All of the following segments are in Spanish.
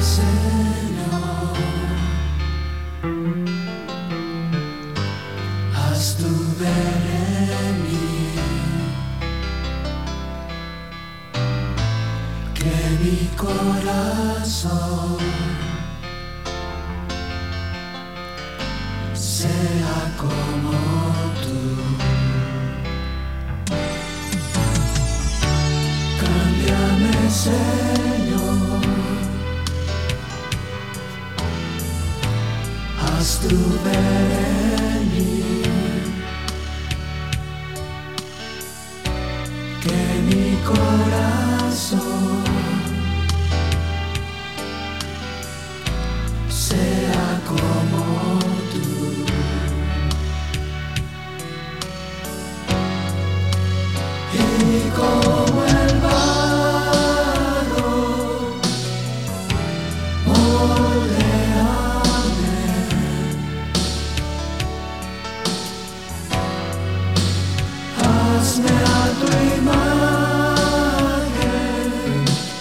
Señor, haz tu ver en mí, que mi corazón sea como tú. Cámbiame, Señor, haz tu ver en mí, que mi corazón sea como tú. Y como el barro, moldeame, hazme a tu imagen,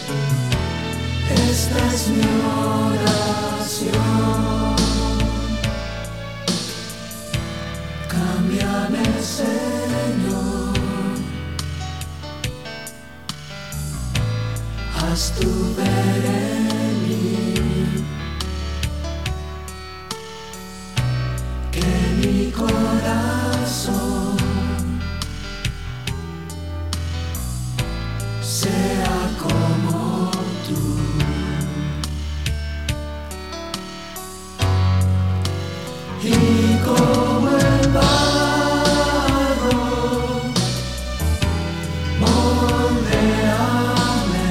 esta es mi oración. Cámbiame, Señor, haz tu ver en mí, que mi corazón sea como tú. Y como el barro, moldeame,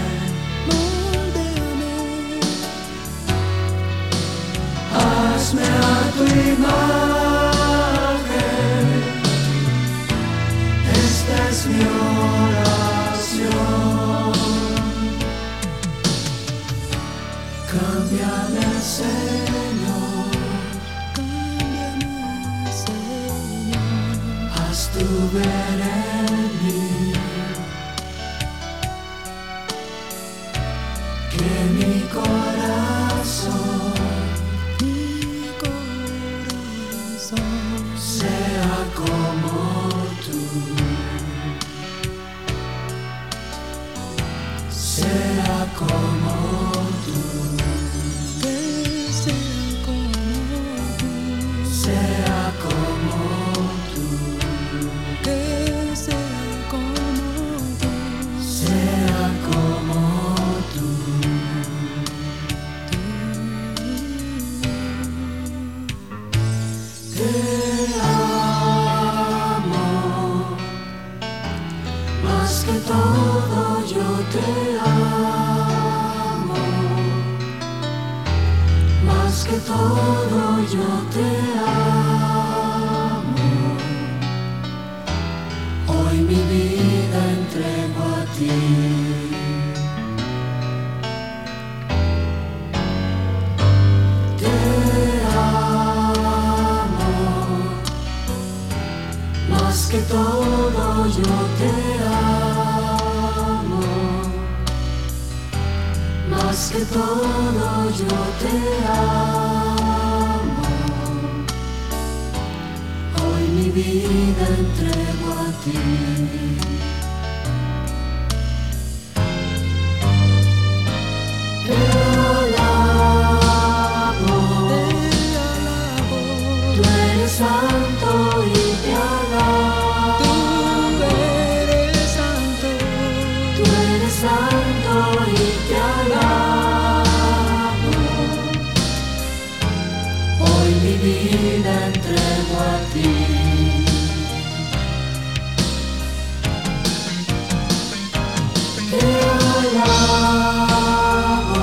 hazme a tu imagen, esta es mi oración. Cámbiame, Señor, haz tu ver en mí, que mi corazón sea como tú, sea como tú, sea como tú, sea como tú. Te amo, más que todo yo te amo, más que todo yo te amo. Hoy mi vida entrego a ti. Te amo, más que todo yo te amo, más que todo yo te amo. Hoy mi vida entrego a ti. Te alabo, tú eres santo y te alabo. Tú eres santo y te alabo. Hoy mi vida entrego a ti. Te alabo,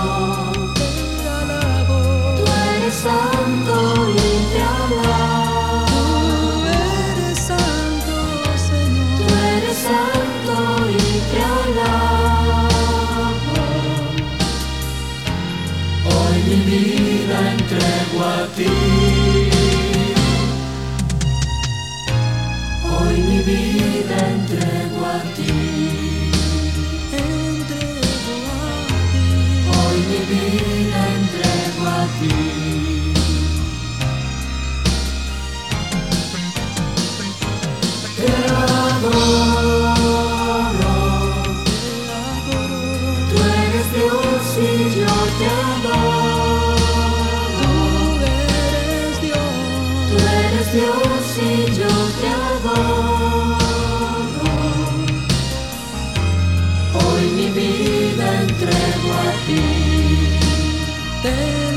tú eres santo y te alabo. Tú eres santo y te alabo. Hoy mi vida entrego a ti. Hoy mi vida entrego a ti. Hoy mi vida entrego a ti.